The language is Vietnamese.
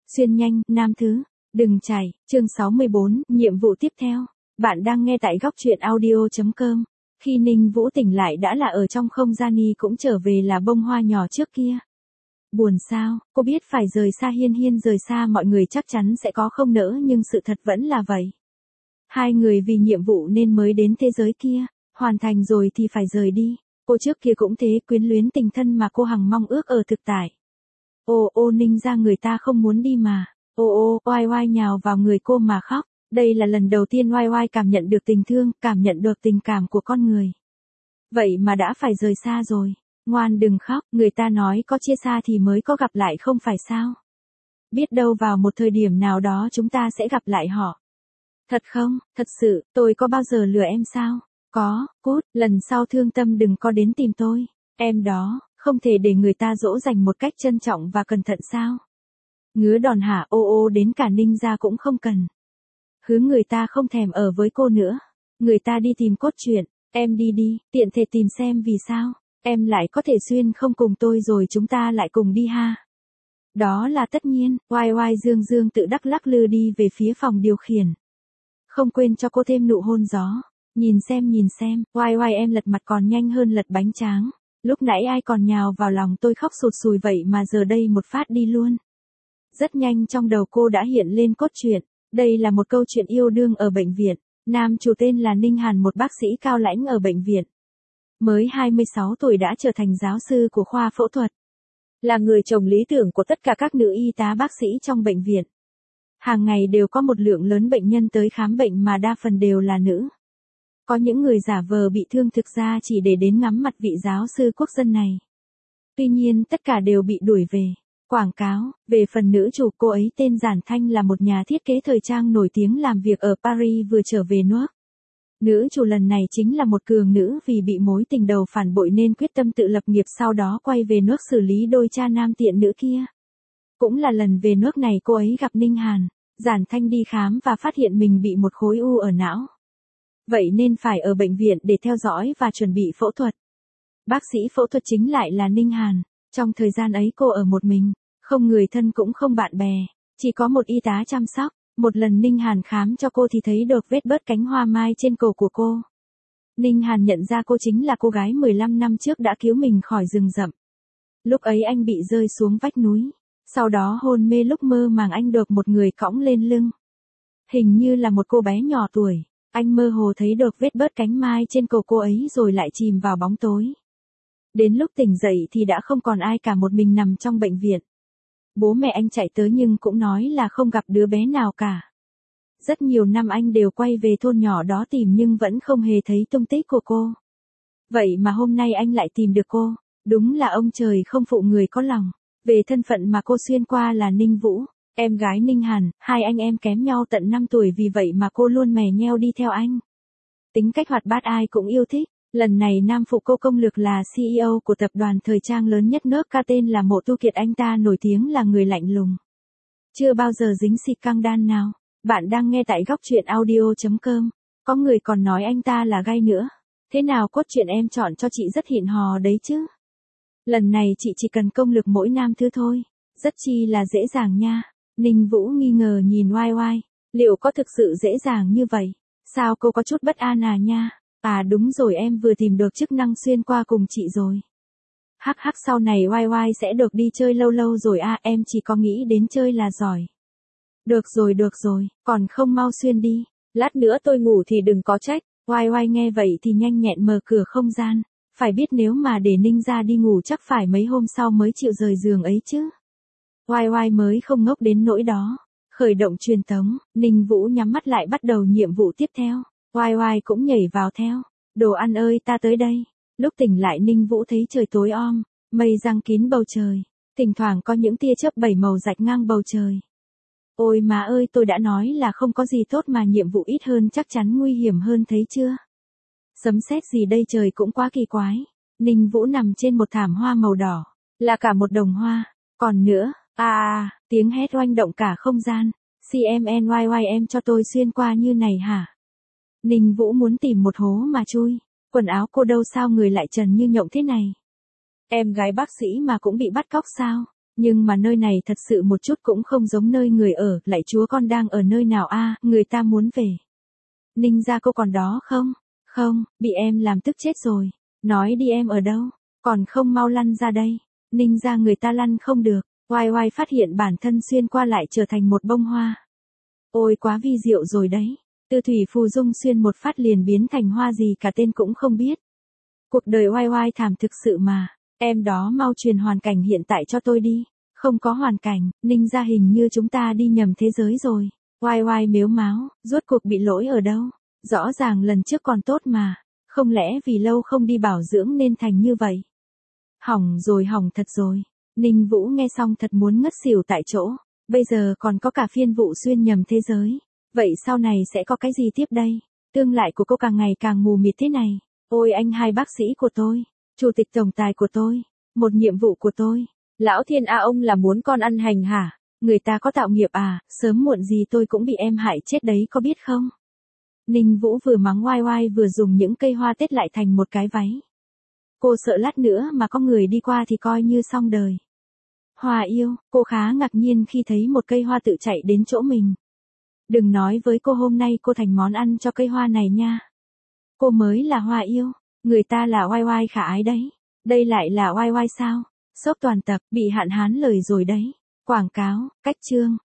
Xuyên nhanh, nam thứ. Đừng chạy, chương 64, nhiệm vụ tiếp theo. Bạn đang nghe tại góc truyện audio.com. Khi Ninh Vũ tỉnh lại đã là ở trong không gian y cũng trở về là bông hoa nhỏ trước kia. Buồn sao, cô biết phải rời xa Hiên Hiên, rời xa mọi người chắc chắn sẽ có không nỡ, nhưng sự thật vẫn là vậy. Hai người vì nhiệm vụ nên mới đến thế giới kia, hoàn thành rồi thì phải rời đi. Cô trước kia cũng thế, quyến luyến tình thân mà cô hằng mong ước ở thực tại. Ô Ninh ra, người ta không muốn đi mà. Oai oai nhào vào người cô mà khóc. Đây là lần đầu tiên oai oai cảm nhận được tình thương, cảm nhận được tình cảm của con người. Vậy mà đã phải rời xa rồi. Ngoan đừng khóc, người ta nói có chia xa thì mới có gặp lại không phải sao? Biết đâu vào một thời điểm nào đó chúng ta sẽ gặp lại họ. Thật không, thật sự, tôi có bao giờ lừa em sao? Có, cút, lần sau thương tâm đừng có đến tìm tôi. Em đó, không thể để người ta dỗ dành một cách trân trọng và cẩn thận sao? Ngứa đòn hả? Đến cả Ninh gia cũng không cần. Hứ, người ta không thèm ở với cô nữa. Người ta đi tìm cốt truyện, em đi đi, tiện thể tìm xem vì sao em lại có thể xuyên không cùng tôi rồi chúng ta lại cùng đi ha. Đó là tất nhiên. Oai dương tự đắc lắc lư đi về phía phòng điều khiển. Không quên cho cô thêm nụ hôn gió. Nhìn xem, oai em lật mặt còn nhanh hơn lật bánh tráng. Lúc nãy ai còn nhào vào lòng tôi khóc sụt sùi vậy mà giờ đây một phát đi luôn. Rất nhanh trong đầu cô đã hiện lên cốt truyện. Đây là một câu chuyện yêu đương ở bệnh viện. Nam chủ tên là Ninh Hàn, một bác sĩ cao lãnh ở bệnh viện. Mới 26 tuổi đã trở thành giáo sư của khoa phẫu thuật. Là người chồng lý tưởng của tất cả các nữ y tá bác sĩ trong bệnh viện. Hàng ngày đều có một lượng lớn bệnh nhân tới khám bệnh mà đa phần đều là nữ. Có những người giả vờ bị thương thực ra chỉ để đến ngắm mặt vị giáo sư quốc dân này. Tuy nhiên tất cả đều bị đuổi về. Quảng cáo, về phần nữ chủ, cô ấy tên Giản Thanh là một nhà thiết kế thời trang nổi tiếng làm việc ở Paris vừa trở về nước. Nữ chủ lần này chính là một cường nữ, vì bị mối tình đầu phản bội nên quyết tâm tự lập nghiệp, sau đó quay về nước xử lý đôi cha nam tiện nữ kia. Cũng là lần về nước này cô ấy gặp Ninh Hàn. Giản Thanh đi khám và phát hiện mình bị một khối u ở não. Vậy nên phải ở bệnh viện để theo dõi và chuẩn bị phẫu thuật. Bác sĩ phẫu thuật chính lại là Ninh Hàn. Trong thời gian ấy cô ở một mình, không người thân cũng không bạn bè, chỉ có một y tá chăm sóc. Một lần Ninh Hàn khám cho cô thì thấy được vết bớt cánh hoa mai trên cổ của cô. Ninh Hàn nhận ra cô chính là cô gái 15 năm trước đã cứu mình khỏi rừng rậm. Lúc ấy anh bị rơi xuống vách núi, sau đó hôn mê, lúc mơ màng anh được một người cõng lên lưng. Hình như là một cô bé nhỏ tuổi, anh mơ hồ thấy được vết bớt cánh mai trên cổ cô ấy rồi lại chìm vào bóng tối. Đến lúc tỉnh dậy thì đã không còn ai cả, một mình nằm trong bệnh viện. Bố mẹ anh chạy tới nhưng cũng nói là không gặp đứa bé nào cả. Rất nhiều năm anh đều quay về thôn nhỏ đó tìm nhưng vẫn không hề thấy tung tích của cô. Vậy mà hôm nay anh lại tìm được cô. Đúng là ông trời không phụ người có lòng. Về thân phận mà cô xuyên qua là Ninh Vũ, em gái Ninh Hàn, hai anh em kém nhau tận 5 tuổi, vì vậy mà cô luôn mè nheo đi theo anh. Tính cách hoạt bát ai cũng yêu thích. Lần này nam phụ cô công lược là CEO của tập đoàn thời trang lớn nhất nước Ca, tên là Mộ Tu Kiệt, anh ta nổi tiếng là người lạnh lùng. Chưa bao giờ dính xịt căng đan nào. Bạn đang nghe tại góc truyện audio.com. Có người còn nói anh ta là gay nữa. Thế nào cốt truyện em chọn cho chị rất hịn hò đấy chứ. Lần này chị chỉ cần công lược mỗi nam thứ thôi. Rất chi là dễ dàng nha. Ninh Vũ nghi ngờ nhìn oai. Liệu có thực sự dễ dàng như vậy? Sao cô có chút bất an à nha? À đúng rồi, em vừa tìm được chức năng xuyên qua cùng chị rồi. Hắc sau này oai sẽ được đi chơi lâu lâu rồi à, em chỉ có nghĩ đến chơi là giỏi. Được rồi, còn không mau xuyên đi. Lát nữa tôi ngủ thì đừng có trách. Oai nghe vậy thì nhanh nhẹn mở cửa không gian. Phải biết nếu mà để Ninh ra đi ngủ chắc phải mấy hôm sau mới chịu rời giường ấy chứ. Oai mới không ngốc đến nỗi đó. Khởi động truyền tống, Ninh Vũ nhắm mắt lại bắt đầu nhiệm vụ tiếp theo. Oai cũng nhảy vào theo. Đồ ăn ơi, ta tới đây. Lúc tỉnh lại Ninh Vũ thấy trời tối om, mây giăng kín bầu trời. Thỉnh thoảng có những tia chớp 7 màu rạch ngang bầu trời. Ôi má ơi, tôi đã nói là không có gì tốt mà nhiệm vụ ít hơn chắc chắn nguy hiểm hơn, thấy chưa? Sấm sét gì đây, trời cũng quá kỳ quái. Ninh Vũ nằm trên một thảm hoa màu đỏ, là cả một đồng hoa. Còn nữa, tiếng hét oanh động cả không gian. CMNYY, em cho tôi xuyên qua như này hả? Ninh Vũ muốn tìm một hố mà chui. Quần áo cô đâu sao người lại trần như nhộng thế này? Em gái bác sĩ mà cũng bị bắt cóc sao? Nhưng mà nơi này thật sự một chút cũng không giống nơi người ở, lạy chúa con đang ở nơi nào a, người ta muốn về. Ninh gia cô còn đó không? Không, bị em làm tức chết rồi. Nói đi em ở đâu? Còn không mau lăn ra đây. Ninh gia người ta lăn không được. Oai oai phát hiện bản thân xuyên qua lại trở thành một bông hoa. Ôi quá vi diệu rồi đấy. Từ thủy phù dung xuyên một phát liền biến thành hoa gì cả tên cũng không biết. Cuộc đời oai oai thảm thực sự mà. Em đó mau truyền hoàn cảnh hiện tại cho tôi đi. Không có hoàn cảnh, Ninh gia hình như chúng ta đi nhầm thế giới rồi. Oai oai mếu máo, rốt cuộc bị lỗi ở đâu? Rõ ràng lần trước còn tốt mà. Không lẽ vì lâu không đi bảo dưỡng nên thành như vậy? Hỏng rồi hỏng thật rồi. Ninh Vũ nghe xong thật muốn ngất xỉu tại chỗ. Bây giờ còn có cả phiên vụ xuyên nhầm thế giới. Vậy sau này sẽ có cái gì tiếp đây? Tương lai của cô càng ngày càng mù mịt thế này. Ôi anh hai bác sĩ của tôi. Chủ tịch tổng tài của tôi. Một nhiệm vụ của tôi. Lão thiên a ông là muốn con ăn hành hả? Người ta có tạo nghiệp à, sớm muộn gì tôi cũng bị em hại chết đấy có biết không? Ninh Vũ vừa mắng oai oai vừa dùng những cây hoa tết lại thành một cái váy. Cô sợ lát nữa mà có người đi qua thì coi như xong đời. Hoa yêu, cô khá ngạc nhiên khi thấy một cây hoa tự chạy đến chỗ mình. Đừng nói với cô hôm nay cô thành món ăn cho cây hoa này nha. Cô mới là hoa yêu, người ta là oai oai khả ái đấy. Đây lại là oai oai sao? Sốc toàn tập, bị hạn hán lời rồi đấy. Quảng cáo, cách chương.